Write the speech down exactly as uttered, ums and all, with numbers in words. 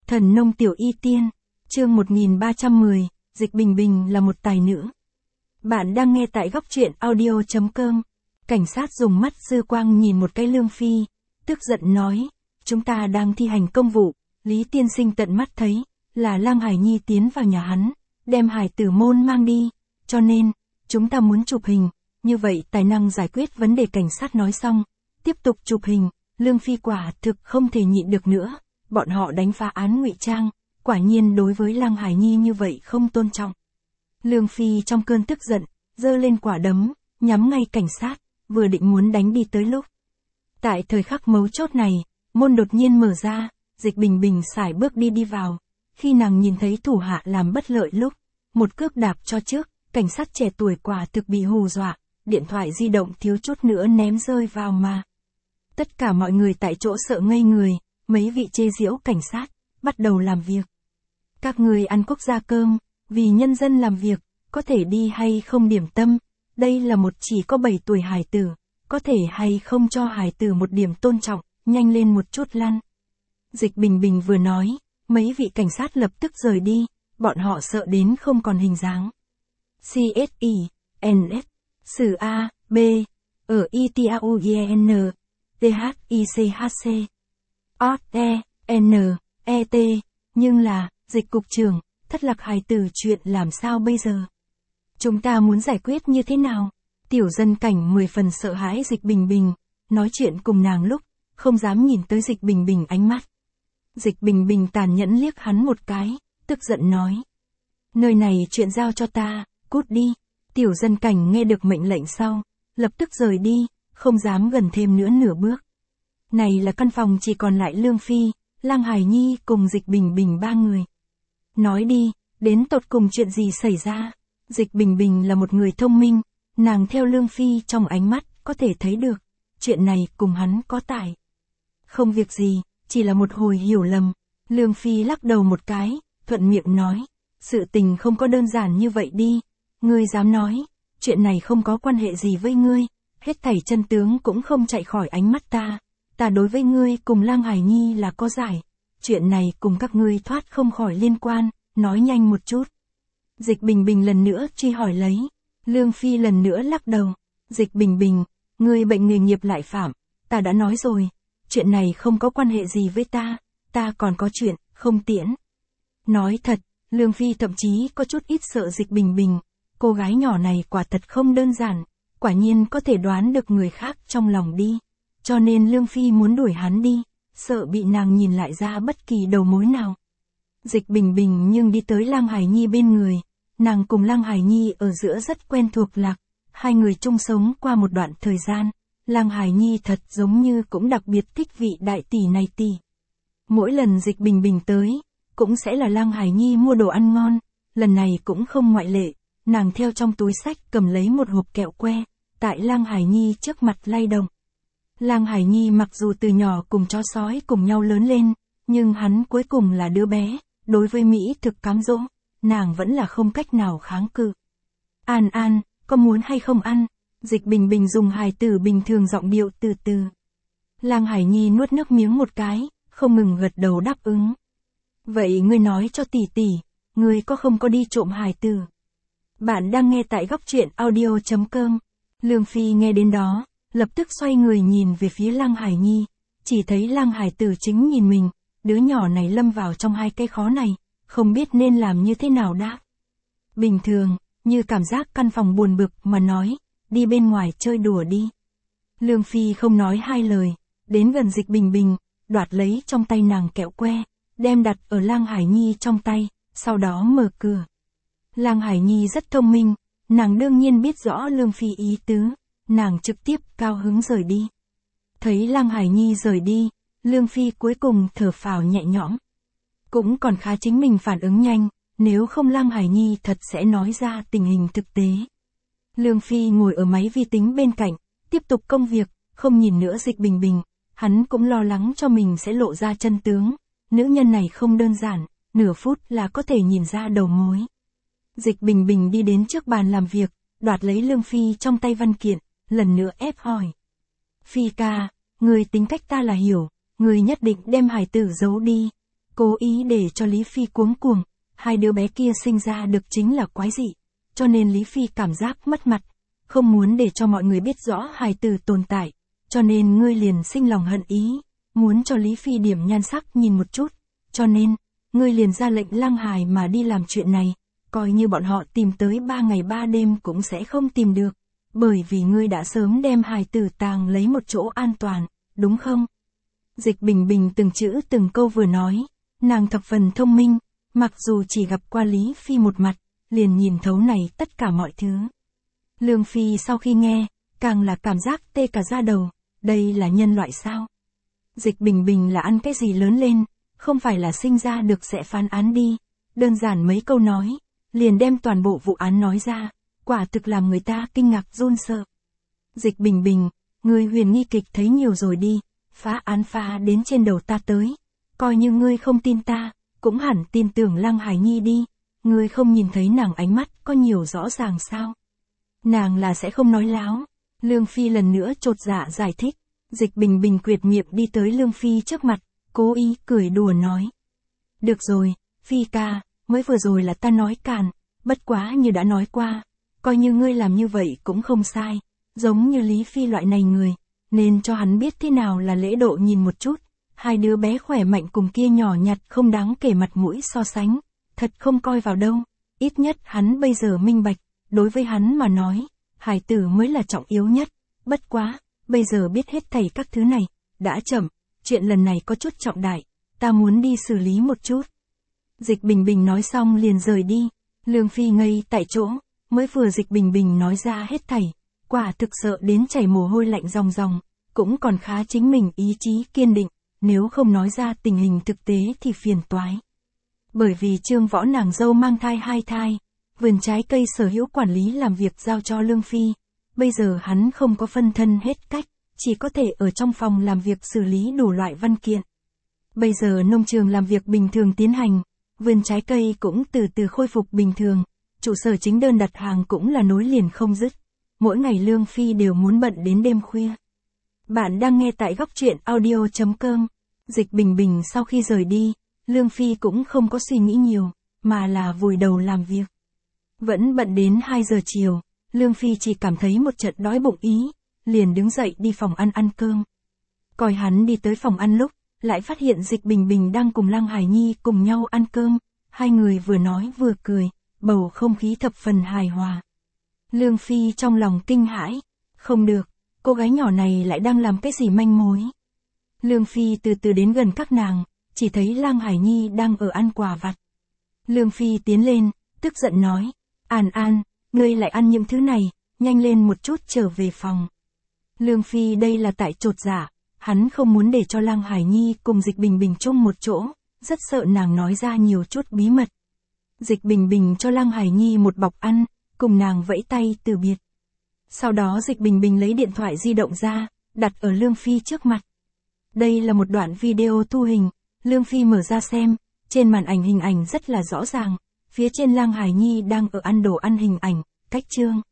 Thần nông tiểu y tiên, chương một nghìn ba trăm mười, Dịch Bình Bình là một tài nữ. Bạn đang nghe tại góc truyện audio chấm com. Cảnh sát dùng mắt dư quang nhìn một cái Lương Phi, tức giận nói, chúng ta đang thi hành công vụ, Lý tiên sinh tận mắt thấy, là Lang Hải Nhi tiến vào nhà hắn, đem Hải Tử Môn mang đi, cho nên, chúng ta muốn chụp hình, như vậy tài năng giải quyết vấn đề. Cảnh sát nói xong, tiếp tục chụp hình. Lương Phi quả thực không thể nhịn được nữa, bọn họ đánh phá án ngụy trang, quả nhiên đối với Lang Hải Nhi như vậy không tôn trọng. Lương Phi trong cơn tức giận, giơ lên quả đấm, nhắm ngay cảnh sát, vừa định muốn đánh đi tới lúc. Tại thời khắc mấu chốt này, môn đột nhiên mở ra, Dịch Bình Bình sải bước đi đi vào, khi nàng nhìn thấy thủ hạ làm bất lợi lúc, một cước đạp cho trước, cảnh sát trẻ tuổi quả thực bị hù dọa, điện thoại di động thiếu chút nữa ném rơi vào mà. Tất cả mọi người tại chỗ sợ ngây người, mấy vị chê giễu cảnh sát, bắt đầu làm việc. Các người ăn quốc gia cơm, vì nhân dân làm việc, có thể đi hay không điểm tâm, đây là một chỉ có bảy tuổi hài tử, có thể hay không cho hài tử một điểm tôn trọng, nhanh lên một chút lăn. Dịch Bình Bình vừa nói, mấy vị cảnh sát lập tức rời đi, bọn họ sợ đến không còn hình dáng. xê ét i, en ét, sử A, B, ở i tê a u e n, T H I C H C, O E N E T, nhưng là, Dịch cục trưởng, thất lạc hài tử chuyện làm sao bây giờ? Chúng ta muốn giải quyết như thế nào? Tiểu dân cảnh mười phần sợ hãi Dịch Bình Bình, nói chuyện cùng nàng lúc, không dám nhìn tới Dịch Bình Bình ánh mắt. Dịch Bình Bình tàn nhẫn liếc hắn một cái, tức giận nói. Nơi này chuyện giao cho ta, cút đi. Tiểu dân cảnh nghe được mệnh lệnh sau, lập tức rời đi, không dám gần thêm nữa nửa bước. Này là căn phòng chỉ còn lại Lương Phi, Lang Hải Nhi cùng Dịch Bình Bình ba người. Nói đi, đến tột cùng chuyện gì xảy ra? Dịch Bình Bình là một người thông minh, nàng theo Lương Phi trong ánh mắt có thể thấy được, chuyện này cùng hắn có tại. Không việc gì, chỉ là một hồi hiểu lầm. Lương Phi lắc đầu một cái, thuận miệng nói, sự tình không có đơn giản như vậy đi, ngươi dám nói, chuyện này không có quan hệ gì với ngươi, hết thảy chân tướng cũng không chạy khỏi ánh mắt ta. Ta đối với ngươi cùng Lang Hải Nhi là có giải, chuyện này cùng các ngươi thoát không khỏi liên quan, nói nhanh một chút. Dịch Bình Bình lần nữa truy hỏi lấy, Lương Phi lần nữa lắc đầu, Dịch Bình Bình, ngươi bệnh nghề nghiệp lại phạm, ta đã nói rồi, chuyện này không có quan hệ gì với ta, ta còn có chuyện, không tiễn. Nói thật, Lương Phi thậm chí có chút ít sợ Dịch Bình Bình, cô gái nhỏ này quả thật không đơn giản, quả nhiên có thể đoán được người khác trong lòng đi. Cho nên Lương Phi muốn đuổi hắn đi, sợ bị nàng nhìn lại ra bất kỳ đầu mối nào. Dịch Bình Bình nhưng đi tới Lang Hải Nhi bên người, nàng cùng Lang Hải Nhi ở giữa rất quen thuộc lạc, hai người chung sống qua một đoạn thời gian, Lang Hải Nhi thật giống như cũng đặc biệt thích vị đại tỷ này tỷ. Mỗi lần Dịch Bình Bình tới, cũng sẽ là Lang Hải Nhi mua đồ ăn ngon, lần này cũng không ngoại lệ, nàng theo trong túi sách cầm lấy một hộp kẹo que, tại Lang Hải Nhi trước mặt lay động. Lang Hải Nhi mặc dù từ nhỏ cùng chó sói cùng nhau lớn lên, nhưng hắn cuối cùng là đứa bé, đối với mỹ thực cám dỗ, nàng vẫn là không cách nào kháng cự. An An, có muốn hay không ăn? Dịch Bình Bình dùng hài tử bình thường giọng điệu từ từ. Lang Hải Nhi nuốt nước miếng một cái, không ngừng gật đầu đáp ứng. Vậy ngươi nói cho tỷ tỷ, ngươi có không có đi trộm hài tử? Bạn đang nghe tại góc truyện audio chấm com. Lương Phi nghe đến đó, lập tức xoay người nhìn về phía Lang Hải Nhi, chỉ thấy Lang Hải Tử chính nhìn mình, đứa nhỏ này lâm vào trong hai cái khó này, không biết nên làm như thế nào đáp. Bình thường, như cảm giác căn phòng buồn bực mà nói, đi bên ngoài chơi đùa đi. Lương Phi không nói hai lời, đến gần Dịch Bình Bình, đoạt lấy trong tay nàng kẹo que, đem đặt ở Lang Hải Nhi trong tay, sau đó mở cửa. Lang Hải Nhi rất thông minh, nàng đương nhiên biết rõ Lương Phi ý tứ. Nàng trực tiếp cao hứng rời đi. Thấy Lang Hải Nhi rời đi, Lương Phi cuối cùng thở phào nhẹ nhõm. Cũng còn khá chính mình phản ứng nhanh, nếu không Lang Hải Nhi thật sẽ nói ra tình hình thực tế. Lương Phi ngồi ở máy vi tính bên cạnh, tiếp tục công việc, không nhìn nữa Dịch Bình Bình, hắn cũng lo lắng cho mình sẽ lộ ra chân tướng. Nữ nhân này không đơn giản, nửa phút là có thể nhìn ra đầu mối. Dịch Bình Bình đi đến trước bàn làm việc, đoạt lấy Lương Phi trong tay văn kiện. Lần nữa ép hỏi. Phi ca, người tính cách ta là hiểu, người nhất định đem hài tử giấu đi. cố ý để cho Lý Phi cuống cuồng, hai đứa bé kia sinh ra được chính là quái dị, cho nên Lý Phi cảm giác mất mặt, không muốn để cho mọi người biết rõ hài tử tồn tại, cho nên ngươi liền sinh lòng hận ý, muốn cho Lý Phi điểm nhan sắc nhìn một chút, cho nên, ngươi liền ra lệnh Lăng Hải mà đi làm chuyện này, coi như bọn họ tìm tới ba ngày ba đêm cũng sẽ không tìm được, bởi vì ngươi đã sớm đem hài tử tàng lấy một chỗ an toàn, đúng không? Dịch Bình Bình từng chữ từng câu vừa nói, nàng thập phần thông minh, mặc dù chỉ gặp qua Lý Phi một mặt, liền nhìn thấu này tất cả mọi thứ. Lương Phi sau khi nghe, càng là cảm giác tê cả da đầu, đây là nhân loại sao? Dịch Bình Bình là ăn cái gì lớn lên, không phải là sinh ra được sẽ phán án đi, đơn giản mấy câu nói, liền đem toàn bộ vụ án nói ra, quả thực làm người ta kinh ngạc run sợ. Dịch Bình Bình, ngươi huyền nghi kịch thấy nhiều rồi đi, phá án phá đến trên đầu ta tới, coi như ngươi không tin ta, cũng hẳn tin tưởng Lăng Hải Nhi đi, ngươi không nhìn thấy nàng ánh mắt có nhiều rõ ràng sao? Nàng là sẽ không nói láo. Lương Phi lần nữa chột dạ giải thích. Dịch Bình Bình quyệt miệng đi tới Lương Phi trước mặt, cố ý cười đùa nói. Được rồi, Phi ca, mới vừa rồi là ta nói càn, bất quá như đã nói qua, coi như ngươi làm như vậy cũng không sai, giống như Lý Phi loại này người, nên cho hắn biết thế nào là lễ độ nhìn một chút, hai đứa bé khỏe mạnh cùng kia nhỏ nhặt không đáng kể mặt mũi so sánh, thật không coi vào đâu, ít nhất hắn bây giờ minh bạch, đối với hắn mà nói, hài tử mới là trọng yếu nhất, bất quá, bây giờ biết hết thảy các thứ này, đã chậm, chuyện lần này có chút trọng đại, ta muốn đi xử lý một chút. Dịch Bình Bình nói xong liền rời đi, Lương Phi ngây tại chỗ, mới vừa Dịch Bình Bình nói ra hết thảy, quả thực sợ đến chảy mồ hôi lạnh ròng ròng, cũng còn khá chính mình ý chí kiên định, nếu không nói ra tình hình thực tế thì phiền toái. Bởi vì Trương Võ nàng dâu mang thai hai thai, vườn trái cây sở hữu quản lý làm việc giao cho Lương Phi, bây giờ hắn không có phân thân hết cách, chỉ có thể ở trong phòng làm việc xử lý đủ loại văn kiện. Bây giờ nông trường làm việc bình thường tiến hành, vườn trái cây cũng từ từ khôi phục bình thường, trụ sở chính đơn đặt hàng cũng là nối liền không dứt. Mỗi ngày Lương Phi đều muốn bận đến đêm khuya. Bạn đang nghe tại góc truyện audio chấm com. Dịch Bình Bình sau khi rời đi, Lương Phi cũng không có suy nghĩ nhiều, mà là vùi đầu làm việc. Vẫn bận đến hai giờ chiều, Lương Phi chỉ cảm thấy một trận đói bụng ý, liền đứng dậy đi phòng ăn ăn cơm. Coi hắn đi tới phòng ăn lúc, lại phát hiện Dịch Bình Bình đang cùng Lăng Hải Nhi cùng nhau ăn cơm, hai người vừa nói vừa cười, bầu không khí thập phần hài hòa. Lương Phi trong lòng kinh hãi, không được, cô gái nhỏ này lại đang làm cái gì manh mối. Lương Phi từ từ đến gần các nàng, chỉ thấy Lăng Hải Nhi đang ở ăn quà vặt. Lương Phi tiến lên, tức giận nói, An An, ngươi lại ăn những thứ này, nhanh lên một chút trở về phòng. Lương Phi đây là tại chột dạ, hắn không muốn để cho Lăng Hải Nhi cùng Dịch Bình Bình chung một chỗ, rất sợ nàng nói ra nhiều chút bí mật. Dịch Bình Bình cho Lăng Hải Nhi một bọc ăn, cùng nàng vẫy tay từ biệt. Sau đó Dịch Bình Bình lấy điện thoại di động ra, đặt ở Lương Phi trước mặt. Đây là một đoạn video thu hình, Lương Phi mở ra xem, trên màn ảnh hình ảnh rất là rõ ràng, phía trên Lăng Hải Nhi đang ở ăn đồ ăn hình ảnh, cách chương.